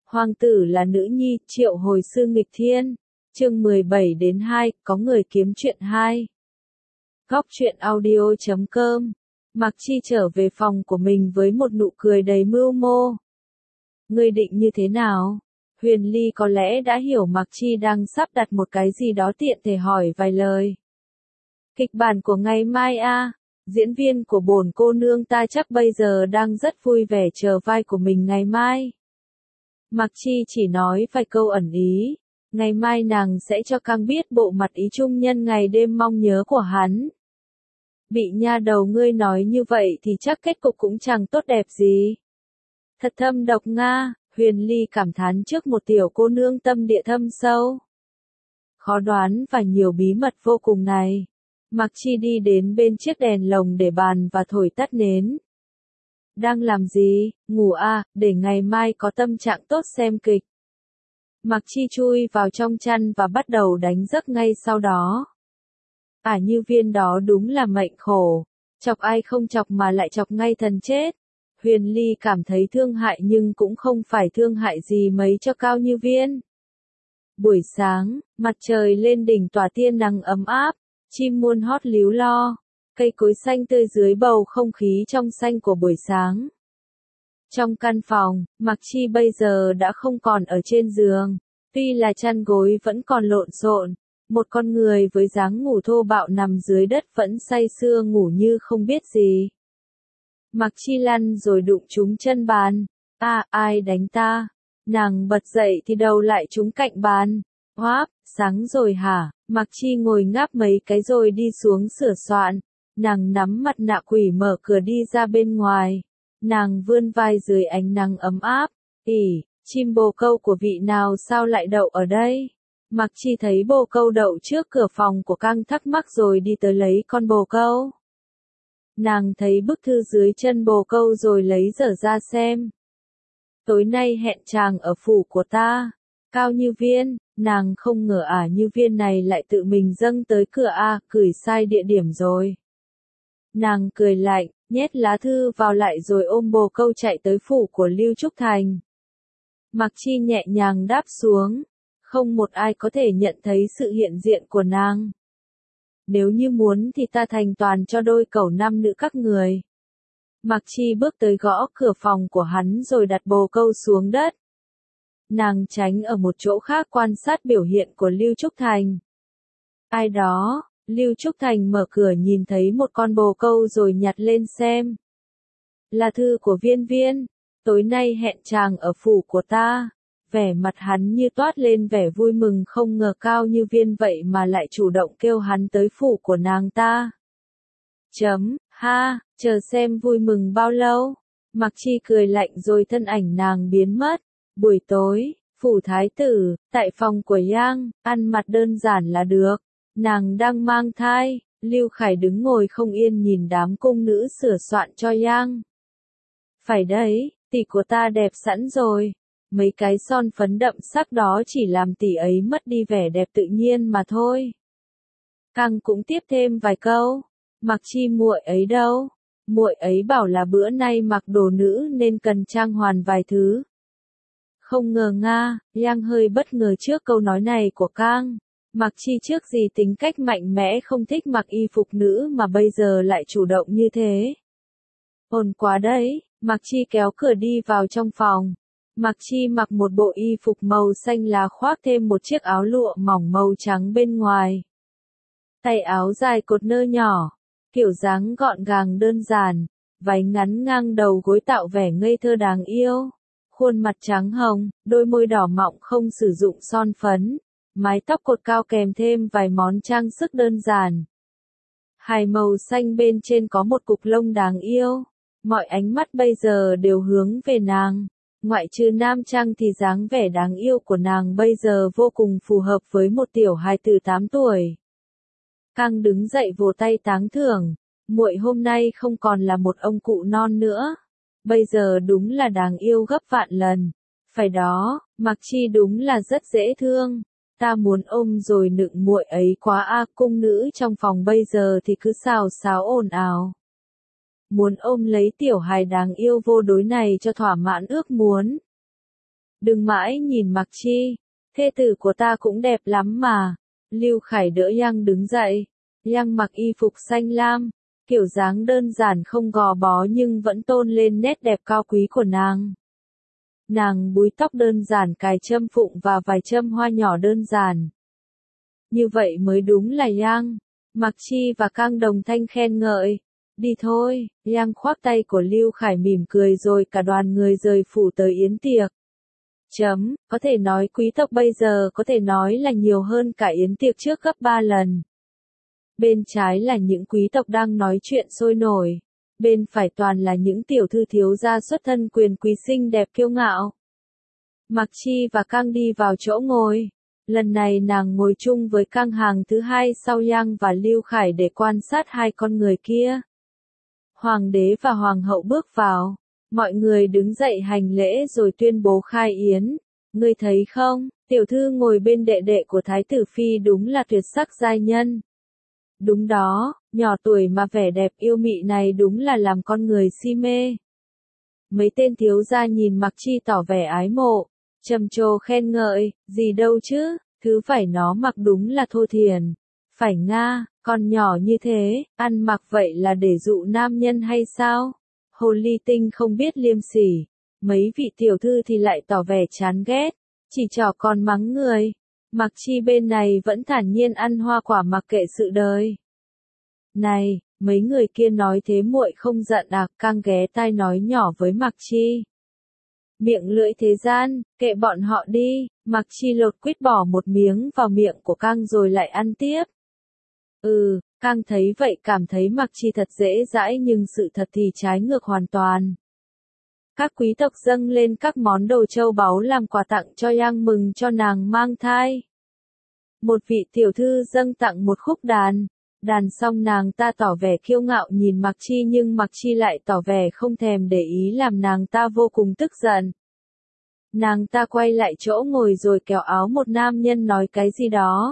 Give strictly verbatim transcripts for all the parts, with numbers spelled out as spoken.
Hoàng tử là nữ nhi, triệu hồi sư nghịch thiên. Chương mười bảy đến hai, có người kiếm chuyện hai. Góc truyện audio chấm com. Mạc Chi trở về phòng của mình với một nụ cười đầy mưu mô. Ngươi định như thế nào? Huyền Ly có lẽ đã hiểu Mạc Chi đang sắp đặt một cái gì đó tiện thể hỏi vài lời. Kịch bản của ngày mai a, à, diễn viên của bổn cô nương ta chắc bây giờ đang rất vui vẻ chờ vai của mình ngày mai. Mạc Chi chỉ nói vài câu ẩn ý, ngày mai nàng sẽ cho Cang biết bộ mặt ý trung nhân ngày đêm mong nhớ của hắn. Bị nha đầu ngươi nói như vậy thì chắc kết cục cũng chẳng tốt đẹp gì. Thật thâm độc nga, Huyền Ly cảm thán trước một tiểu cô nương tâm địa thâm sâu. Khó đoán và nhiều bí mật vô cùng này. Mạc Chi đi đến bên chiếc đèn lồng để bàn và thổi tắt nến. Đang làm gì? Ngủ à, để ngày mai có tâm trạng tốt xem kịch. Mạc Chi chui vào trong chăn và bắt đầu đánh giấc ngay sau đó. À như viên đó đúng là mệnh khổ, chọc ai không chọc mà lại chọc ngay thần chết. Huyền Ly cảm thấy thương hại nhưng cũng không phải thương hại gì mấy cho Cao Như Viên. Buổi sáng, mặt trời lên đỉnh tỏa tia nắng ấm áp, chim muôn hót líu lo, cây cối xanh tươi dưới bầu không khí trong xanh của buổi sáng. Trong căn phòng, Mạc Chi bây giờ đã không còn ở trên giường, tuy là chăn gối vẫn còn lộn xộn, một con người với dáng ngủ thô bạo nằm dưới đất vẫn say sưa ngủ như không biết gì. Mạc Chi lăn rồi đụng trúng chân bàn. À, ai đánh ta? Nàng bật dậy thì đầu lại trúng cạnh bàn. Hoáp, sáng rồi hả? Mạc Chi ngồi ngáp mấy cái rồi đi xuống sửa soạn. Nàng nắm mặt nạ quỷ mở cửa đi ra bên ngoài. Nàng vươn vai dưới ánh nắng ấm áp. Ỉ, chim bồ câu của vị nào sao lại đậu ở đây? Mạc Chi thấy bồ câu đậu trước cửa phòng của Cang thắc mắc rồi đi tới lấy con bồ câu. Nàng thấy bức thư dưới chân bồ câu rồi lấy dở ra xem. Tối nay hẹn chàng ở phủ của ta. Cao Như Viên, nàng không ngờ ả Như Viên này lại tự mình dâng tới cửa a, gửi sai địa điểm rồi. Nàng cười lạnh, nhét lá thư vào lại rồi ôm bồ câu chạy tới phủ của Lưu Trúc Thành. Mạc Chi nhẹ nhàng đáp xuống, không một ai có thể nhận thấy sự hiện diện của nàng. Nếu như muốn thì ta thành toàn cho đôi cẩu nam nữ các người. Mạc Chi bước tới gõ cửa phòng của hắn rồi đặt bồ câu xuống đất. Nàng tránh ở một chỗ khác quan sát biểu hiện của Lưu Trúc Thành. Ai đó? Lưu Trúc Thành mở cửa nhìn thấy một con bồ câu rồi nhặt lên xem. Là thư của Viên Viên, tối nay hẹn chàng ở phủ của ta. Vẻ mặt hắn như toát lên vẻ vui mừng không ngờ Cao Như Viên vậy mà lại chủ động kêu hắn tới phủ của nàng ta. Chấm, ha, chờ xem vui mừng bao lâu. Mạc Chi cười lạnh rồi thân ảnh nàng biến mất. Buổi tối, phủ thái tử, tại phòng của Yang, ăn mặc đơn giản là được. Nàng đang mang thai, Lưu Khải đứng ngồi không yên nhìn đám cung nữ sửa soạn cho Yang. Phải đấy, tỷ của ta đẹp sẵn rồi. Mấy cái son phấn đậm sắc đó chỉ làm tỷ ấy mất đi vẻ đẹp tự nhiên mà thôi. Cang cũng tiếp thêm vài câu. Mạc Chi muội ấy đâu? Muội ấy bảo là bữa nay mặc đồ nữ nên cần trang hoàn vài thứ. Không ngờ nga, Yang hơi bất ngờ trước câu nói này của Cang. Mạc Chi trước gì tính cách mạnh mẽ không thích mặc y phục nữ mà bây giờ lại chủ động như thế. Ổn quá đấy, Mạc Chi kéo cửa đi vào trong phòng. Mạc Chi mặc một bộ y phục màu xanh lá khoác thêm một chiếc áo lụa mỏng màu trắng bên ngoài. Tay áo dài cột nơ nhỏ, kiểu dáng gọn gàng đơn giản, váy ngắn ngang đầu gối tạo vẻ ngây thơ đáng yêu. Khuôn mặt trắng hồng, đôi môi đỏ mọng không sử dụng son phấn, mái tóc cột cao kèm thêm vài món trang sức đơn giản. Hài màu xanh bên trên có một cục lông đáng yêu, mọi ánh mắt bây giờ đều hướng về nàng. Ngoại trừ nam trang thì dáng vẻ đáng yêu của nàng bây giờ vô cùng phù hợp với một tiểu hài từ tám tuổi. Cang đứng dậy vỗ tay tán thưởng, muội hôm nay không còn là một ông cụ non nữa. Bây giờ đúng là đáng yêu gấp vạn lần. Phải đó, Mạc Chi đúng là rất dễ thương. Ta muốn ôm rồi nựng muội ấy quá a, cung nữ trong phòng bây giờ thì cứ xào xáo ồn ào. Muốn ôm lấy tiểu hài đáng yêu vô đối này cho thỏa mãn ước muốn. Đừng mãi nhìn Mạc Chi, thê tử của ta cũng đẹp lắm mà. Lưu Khải đỡ Yang đứng dậy. Yang mặc y phục xanh lam, kiểu dáng đơn giản không gò bó nhưng vẫn tôn lên nét đẹp cao quý của nàng. Nàng búi tóc đơn giản cài châm phụng và vài châm hoa nhỏ đơn giản. Như vậy mới đúng là Yang. Mạc Chi và Cang đồng thanh khen ngợi. Đi thôi, Yang khoác tay của Lưu Khải mỉm cười rồi cả đoàn người rời phủ tới yến tiệc. Chấm, có thể nói quý tộc bây giờ có thể nói là nhiều hơn cả yến tiệc trước gấp ba lần. Bên trái là những quý tộc đang nói chuyện sôi nổi. Bên phải toàn là những tiểu thư thiếu gia xuất thân quyền quý xinh đẹp kiêu ngạo. Mạc Chi và Cang đi vào chỗ ngồi. Lần này nàng ngồi chung với Cang hàng thứ hai sau Yang và Lưu Khải để quan sát hai con người kia. Hoàng đế và hoàng hậu bước vào. Mọi người đứng dậy hành lễ rồi tuyên bố khai yến. Ngươi thấy không, tiểu thư ngồi bên đệ đệ của thái tử phi đúng là tuyệt sắc giai nhân. Đúng đó, nhỏ tuổi mà vẻ đẹp yêu mị này đúng là làm con người si mê. Mấy tên thiếu gia nhìn Mạc Chi tỏ vẻ ái mộ, trầm trồ khen ngợi, gì đâu chứ, thứ vải nó mặc đúng là thô thiển. Phải nga, con nhỏ như thế, ăn mặc vậy là để dụ nam nhân hay sao? Hồ ly tinh không biết liêm sỉ. Mấy vị tiểu thư thì lại tỏ vẻ chán ghét, chỉ trỏ còn mắng người. Mạc Chi bên này vẫn thản nhiên ăn hoa quả mặc kệ sự đời. Này, mấy người kia nói thế muội không giận à? Cang ghé tai nói nhỏ với Mạc Chi. Miệng lưỡi thế gian, kệ bọn họ đi. Mạc Chi lột quýt bỏ một miếng vào miệng của Cang rồi lại ăn tiếp. Ừ, Cang thấy vậy cảm thấy Mạc Chi thật dễ dãi nhưng sự thật thì trái ngược hoàn toàn. Các quý tộc dâng lên các món đồ châu báu làm quà tặng cho Yang mừng cho nàng mang thai. Một vị tiểu thư dâng tặng một khúc đàn. Đàn xong nàng ta tỏ vẻ kiêu ngạo nhìn Mạc Chi nhưng Mạc Chi lại tỏ vẻ không thèm để ý làm nàng ta vô cùng tức giận. Nàng ta quay lại chỗ ngồi rồi kéo áo một nam nhân nói cái gì đó.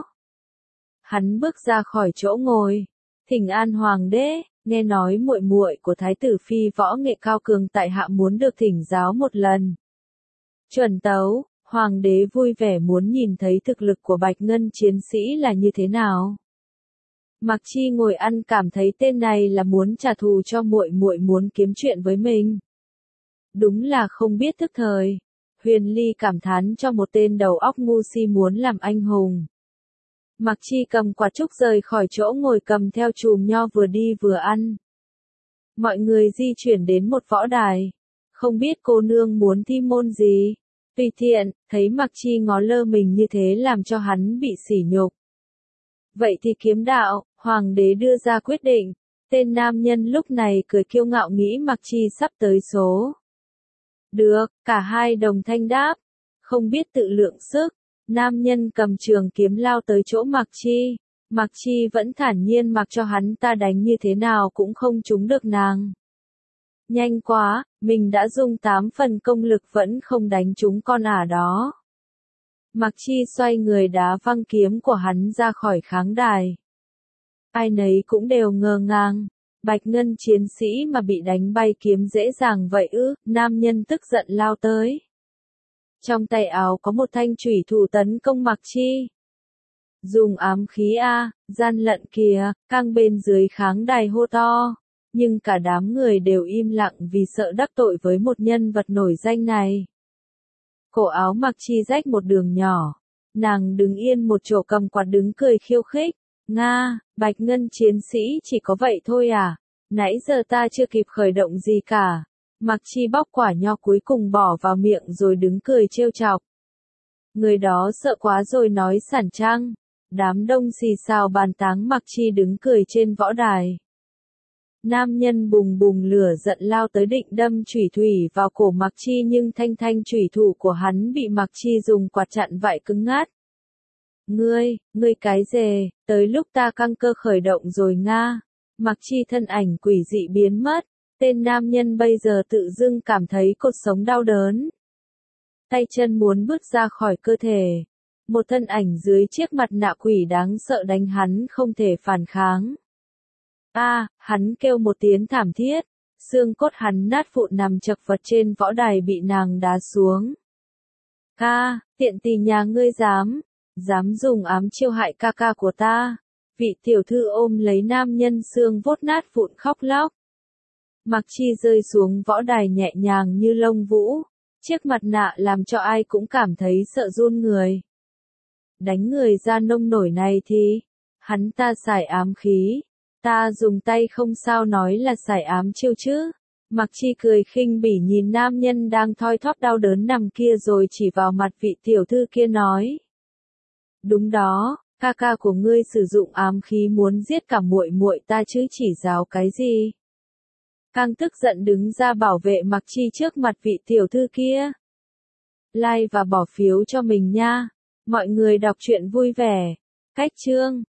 Hắn bước ra khỏi chỗ ngồi. Thỉnh an hoàng đế, nghe nói muội muội của thái tử phi võ nghệ cao cường tại hạ muốn được thỉnh giáo một lần. Chuẩn tấu, hoàng đế vui vẻ muốn nhìn thấy thực lực của Bạch Ngân chiến sĩ là như thế nào. Mạc Chi ngồi ăn cảm thấy tên này là muốn trả thù cho muội muội muốn kiếm chuyện với mình. Đúng là không biết thức thời. Huyền Ly cảm thán cho một tên đầu óc ngu si muốn làm anh hùng. Mạc Chi cầm quả trúc rời khỏi chỗ ngồi cầm theo chùm nho vừa đi vừa ăn. Mọi người di chuyển đến một võ đài. Không biết cô nương muốn thi môn gì. Tùy tiện, thấy Mạc Chi ngó lơ mình như thế làm cho hắn bị sỉ nhục. Vậy thì kiếm đạo, hoàng đế đưa ra quyết định. Tên nam nhân lúc này cười kiêu ngạo nghĩ Mạc Chi sắp tới số. Được, cả hai đồng thanh đáp. Không biết tự lượng sức. Nam nhân cầm trường kiếm lao tới chỗ Mạc Chi. Mạc Chi vẫn thản nhiên mặc cho hắn ta đánh như thế nào cũng không trúng được nàng. Nhanh quá, mình đã dùng tám phần công lực vẫn không đánh trúng con ả đó. Mạc Chi xoay người đá văng kiếm của hắn ra khỏi kháng đài. Ai nấy cũng đều ngơ ngàng. Bạch Ngân chiến sĩ mà bị đánh bay kiếm dễ dàng vậy ư? Nam nhân tức giận lao tới. Trong tay áo có một thanh chủy thủ tấn công Mạc Chi. Dùng ám khí a, gian lận kìa, Cang bên dưới kháng đài hô to. Nhưng cả đám người đều im lặng vì sợ đắc tội với một nhân vật nổi danh này. Cổ áo Mạc Chi rách một đường nhỏ. Nàng đứng yên một chỗ cầm quạt đứng cười khiêu khích. Nga, Bạch Ngân chiến sĩ chỉ có vậy thôi à? Nãy giờ ta chưa kịp khởi động gì cả. Mạc Chi bóc quả nho cuối cùng bỏ vào miệng rồi đứng cười trêu chọc. Người đó sợ quá rồi nói sản trăng. Đám đông xì xào bàn tán Mạc Chi đứng cười trên võ đài. Nam nhân bùng bùng lửa giận lao tới định đâm chủy thủy vào cổ Mạc Chi nhưng thanh thanh chủy thủ của hắn bị Mạc Chi dùng quạt chặn vải cứng ngắt. Ngươi, ngươi cái dề, tới lúc ta căng cơ khởi động rồi nga. Mạc Chi thân ảnh quỷ dị biến mất. Tên nam nhân bây giờ tự dưng cảm thấy cột sống đau đớn. Tay chân muốn bước ra khỏi cơ thể. Một thân ảnh dưới chiếc mặt nạ quỷ đáng sợ đánh hắn không thể phản kháng. A, à, hắn kêu một tiếng thảm thiết. Xương cốt hắn nát vụn nằm chật vật trên võ đài bị nàng đá xuống. Ca, tiện tỳ nhà ngươi dám, dám dùng ám chiêu hại ca ca của ta. Vị tiểu thư ôm lấy nam nhân xương vốt nát vụn khóc lóc. Mạc Chi rơi xuống võ đài nhẹ nhàng như lông vũ, chiếc mặt nạ làm cho ai cũng cảm thấy sợ run người. Đánh người ra nông nổi này thì, hắn ta xài ám khí, ta dùng tay không sao nói là xài ám chiêu chứ. Mạc Chi cười khinh bỉ nhìn nam nhân đang thoi thóp đau đớn nằm kia rồi chỉ vào mặt vị tiểu thư kia nói. Đúng đó, ca ca của ngươi sử dụng ám khí muốn giết cả muội muội ta chứ chỉ giáo cái gì. Càng tức giận đứng ra bảo vệ Mạc Chi trước mặt vị tiểu thư kia. Like và bỏ phiếu cho mình nha. Mọi người đọc truyện vui vẻ. Cách chương